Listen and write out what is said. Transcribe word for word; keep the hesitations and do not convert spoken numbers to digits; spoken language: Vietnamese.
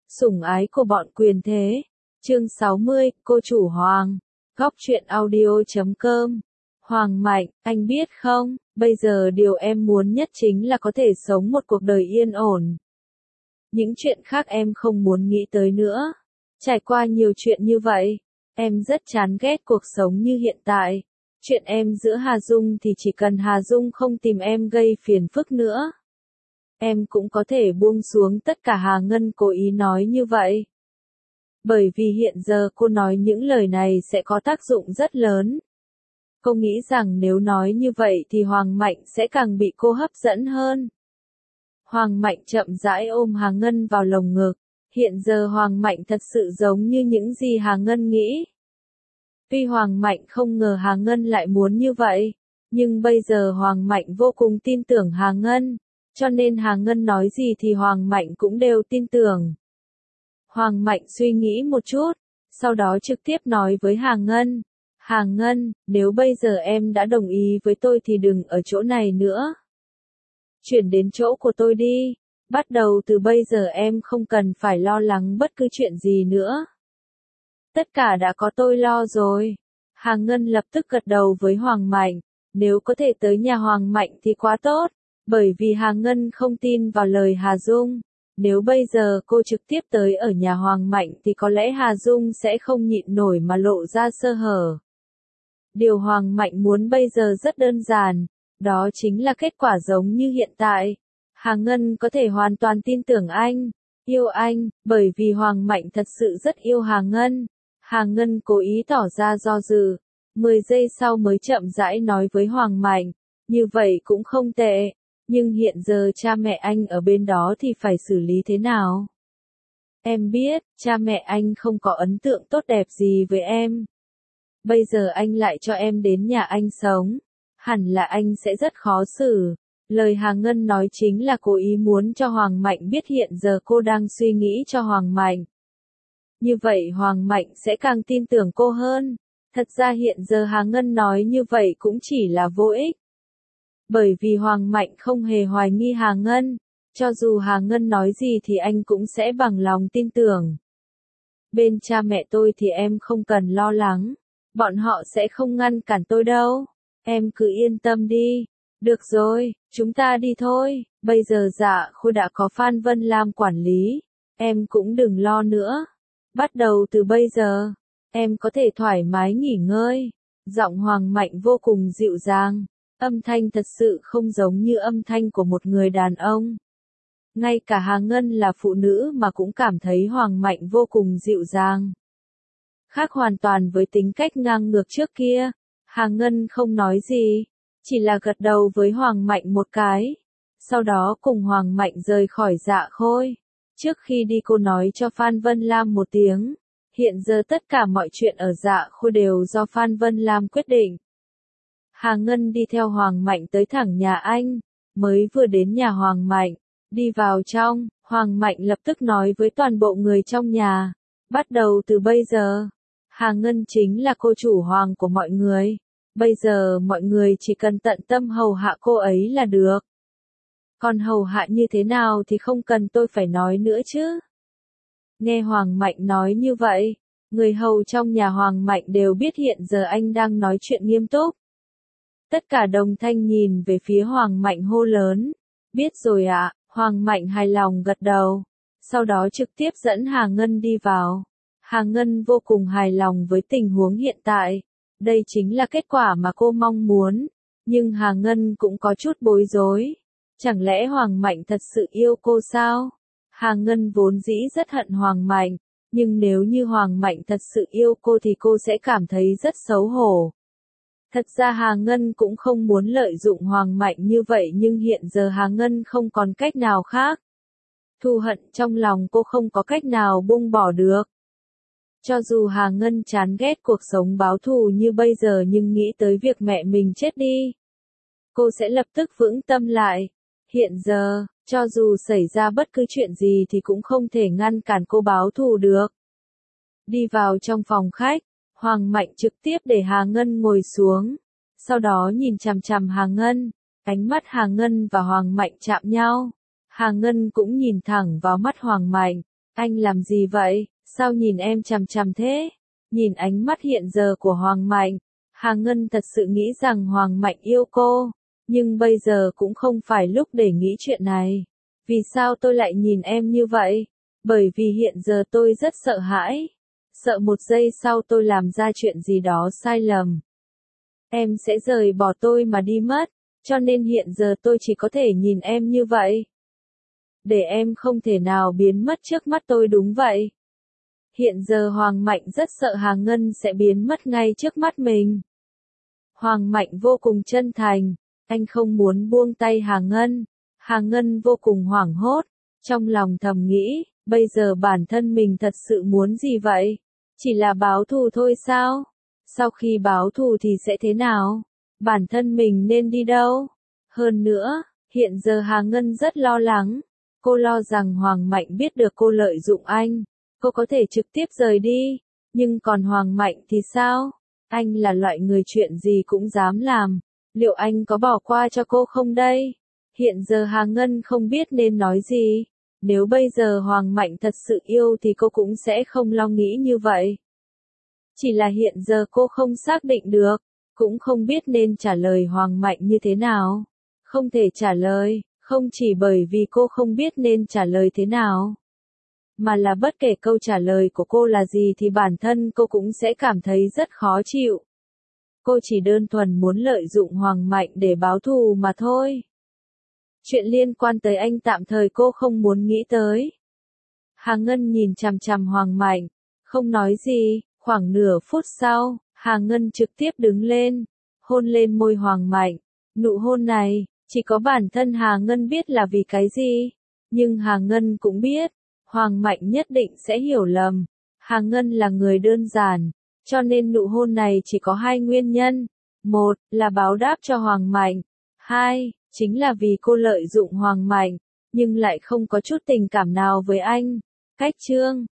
Sủng ái của bọn quyền thế. Chương sáu mươi, cô chủ Hoàng. Góc truyện audio chấm com. Hoàng Mạnh, anh biết không, bây giờ điều em muốn nhất chính là có thể sống một cuộc đời yên ổn. Những chuyện khác em không muốn nghĩ tới nữa. Trải qua nhiều chuyện như vậy, em rất chán ghét cuộc sống như hiện tại. Chuyện em giữa Hà Dung thì chỉ cần Hà Dung không tìm em gây phiền phức nữa, em cũng có thể buông xuống tất cả. Hà Ngân cố ý nói như vậy, bởi vì hiện giờ cô nói những lời này sẽ có tác dụng rất lớn. Cô nghĩ rằng nếu nói như vậy thì Hoàng Mạnh sẽ càng bị cô hấp dẫn hơn. Hoàng Mạnh chậm rãi ôm Hà Ngân vào lồng ngực. Hiện giờ Hoàng Mạnh thật sự giống như những gì Hà Ngân nghĩ. Tuy Hoàng Mạnh không ngờ Hà Ngân lại muốn như vậy, nhưng bây giờ Hoàng Mạnh vô cùng tin tưởng Hà Ngân, cho nên Hà Ngân nói gì thì Hoàng Mạnh cũng đều tin tưởng. Hoàng Mạnh suy nghĩ một chút, sau đó trực tiếp nói với Hà Ngân, Hà Ngân, nếu bây giờ em đã đồng ý với tôi thì đừng ở chỗ này nữa. Chuyển đến chỗ của tôi đi, bắt đầu từ bây giờ em không cần phải lo lắng bất cứ chuyện gì nữa. Tất cả đã có tôi lo rồi. Hà Ngân lập tức gật đầu với Hoàng Mạnh, nếu có thể tới nhà Hoàng Mạnh thì quá tốt, bởi vì Hà Ngân không tin vào lời Hà Dung. Nếu bây giờ cô trực tiếp tới ở nhà Hoàng Mạnh thì có lẽ Hà Dung sẽ không nhịn nổi mà lộ ra sơ hở. Điều Hoàng Mạnh muốn bây giờ rất đơn giản, đó chính là kết quả giống như hiện tại. Hà Ngân có thể hoàn toàn tin tưởng anh, yêu anh, bởi vì Hoàng Mạnh thật sự rất yêu Hà Ngân. Hà Ngân cố ý tỏ ra do dự, mười giây sau mới chậm rãi nói với Hoàng Mạnh, như vậy cũng không tệ, nhưng hiện giờ cha mẹ anh ở bên đó thì phải xử lý thế nào? Em biết, cha mẹ anh không có ấn tượng tốt đẹp gì với em. Bây giờ anh lại cho em đến nhà anh sống, hẳn là anh sẽ rất khó xử. Lời Hà Ngân nói chính là cố ý muốn cho Hoàng Mạnh biết hiện giờ cô đang suy nghĩ cho Hoàng Mạnh. Như vậy Hoàng Mạnh sẽ càng tin tưởng cô hơn. Thật ra hiện giờ Hà Ngân nói như vậy cũng chỉ là vô ích. Bởi vì Hoàng Mạnh không hề hoài nghi Hà Ngân, cho dù Hà Ngân nói gì thì anh cũng sẽ bằng lòng tin tưởng. Bên cha mẹ tôi thì em không cần lo lắng, bọn họ sẽ không ngăn cản tôi đâu, em cứ yên tâm đi. Được rồi, chúng ta đi thôi, bây giờ Dạ Khôi đã có Phan Vân Lam quản lý, em cũng đừng lo nữa. Bắt đầu từ bây giờ, em có thể thoải mái nghỉ ngơi. Giọng Hoàng Mạnh vô cùng dịu dàng, âm thanh thật sự không giống như âm thanh của một người đàn ông. Ngay cả Hà Ngân là phụ nữ mà cũng cảm thấy Hoàng Mạnh vô cùng dịu dàng. Khác hoàn toàn với tính cách ngang ngược trước kia, Hà Ngân không nói gì, chỉ là gật đầu với Hoàng Mạnh một cái. Sau đó cùng Hoàng Mạnh rời khỏi Dạ Khôi. Trước khi đi cô nói cho Phan Vân Lam một tiếng, hiện giờ tất cả mọi chuyện ở Dạ Khôi đều do Phan Vân Lam quyết định. Hà Ngân đi theo Hoàng Mạnh tới thẳng nhà anh, mới vừa đến nhà Hoàng Mạnh, đi vào trong, Hoàng Mạnh lập tức nói với toàn bộ người trong nhà, bắt đầu từ bây giờ, Hà Ngân chính là cô chủ Hoàng của mọi người, bây giờ mọi người chỉ cần tận tâm hầu hạ cô ấy là được. Còn hầu hạ như thế nào thì không cần tôi phải nói nữa chứ. Nghe Hoàng Mạnh nói như vậy, người hầu trong nhà Hoàng Mạnh đều biết hiện giờ anh đang nói chuyện nghiêm túc. Tất cả đồng thanh nhìn về phía Hoàng Mạnh hô lớn, biết rồi ạ. Hoàng Mạnh hài lòng gật đầu, sau đó trực tiếp dẫn Hà Ngân đi vào. Hà Ngân vô cùng hài lòng với tình huống hiện tại, đây chính là kết quả mà cô mong muốn, nhưng Hà Ngân cũng có chút bối rối. Chẳng lẽ Hoàng Mạnh thật sự yêu cô sao? Hà Ngân vốn dĩ rất hận Hoàng Mạnh, nhưng nếu như Hoàng Mạnh thật sự yêu cô thì cô sẽ cảm thấy rất xấu hổ. Thật ra Hà Ngân cũng không muốn lợi dụng Hoàng Mạnh như vậy nhưng hiện giờ Hà Ngân không còn cách nào khác. Thù hận trong lòng cô không có cách nào buông bỏ được. Cho dù Hà Ngân chán ghét cuộc sống báo thù như bây giờ nhưng nghĩ tới việc mẹ mình chết đi, cô sẽ lập tức vững tâm lại. Hiện giờ, cho dù xảy ra bất cứ chuyện gì thì cũng không thể ngăn cản cô báo thù được. Đi vào trong phòng khách, Hoàng Mạnh trực tiếp để Hà Ngân ngồi xuống, sau đó nhìn chằm chằm Hà Ngân, ánh mắt Hà Ngân và Hoàng Mạnh chạm nhau. Hà Ngân cũng nhìn thẳng vào mắt Hoàng Mạnh, Anh làm gì vậy? Sao nhìn em chằm chằm thế? Nhìn ánh mắt hiện giờ của Hoàng Mạnh, Hà Ngân thật sự nghĩ rằng Hoàng Mạnh yêu cô, nhưng bây giờ cũng không phải lúc để nghĩ chuyện này. Vì sao tôi lại nhìn em như vậy? Bởi vì hiện giờ tôi rất sợ hãi. Sợ một giây sau tôi làm ra chuyện gì đó sai lầm. Em sẽ rời bỏ tôi mà đi mất, cho nên hiện giờ tôi chỉ có thể nhìn em như vậy. Để em không thể nào biến mất trước mắt tôi đúng vậy. Hiện giờ Hoàng Mạnh rất sợ Hà Ngân sẽ biến mất ngay trước mắt mình. Hoàng Mạnh vô cùng chân thành, anh không muốn buông tay Hà Ngân. Hà Ngân vô cùng hoảng hốt, trong lòng thầm nghĩ, bây giờ bản thân mình thật sự muốn gì vậy? Chỉ là báo thù thôi sao? Sau khi báo thù thì sẽ thế nào? Bản thân mình nên đi đâu? Hơn nữa, hiện giờ Hà Ngân rất lo lắng. Cô lo rằng Hoàng Mạnh biết được cô lợi dụng anh. Cô có thể trực tiếp rời đi. Nhưng còn Hoàng Mạnh thì sao? Anh là loại người chuyện gì cũng dám làm. Liệu anh có bỏ qua cho cô không đây? Hiện giờ Hà Ngân không biết nên nói gì. Nếu bây giờ Hoàng Mạnh thật sự yêu thì cô cũng sẽ không lo nghĩ như vậy. Chỉ là hiện giờ cô không xác định được, cũng không biết nên trả lời Hoàng Mạnh như thế nào. Không thể trả lời, không chỉ bởi vì cô không biết nên trả lời thế nào, mà là bất kể câu trả lời của cô là gì thì bản thân cô cũng sẽ cảm thấy rất khó chịu. Cô chỉ đơn thuần muốn lợi dụng Hoàng Mạnh để báo thù mà thôi. Chuyện liên quan tới anh tạm thời cô không muốn nghĩ tới. Hà Ngân nhìn chằm chằm Hoàng Mạnh, không nói gì. Khoảng nửa phút sau, Hà Ngân trực tiếp đứng lên, hôn lên môi Hoàng Mạnh. Nụ hôn này, chỉ có bản thân Hà Ngân biết là vì cái gì. Nhưng Hà Ngân cũng biết, Hoàng Mạnh nhất định sẽ hiểu lầm. Hà Ngân là người đơn giản, cho nên nụ hôn này chỉ có hai nguyên nhân. Một, là báo đáp cho Hoàng Mạnh. Hai, chính là vì cô lợi dụng Hoàng Mạnh, nhưng lại không có chút tình cảm nào với anh. Cách chương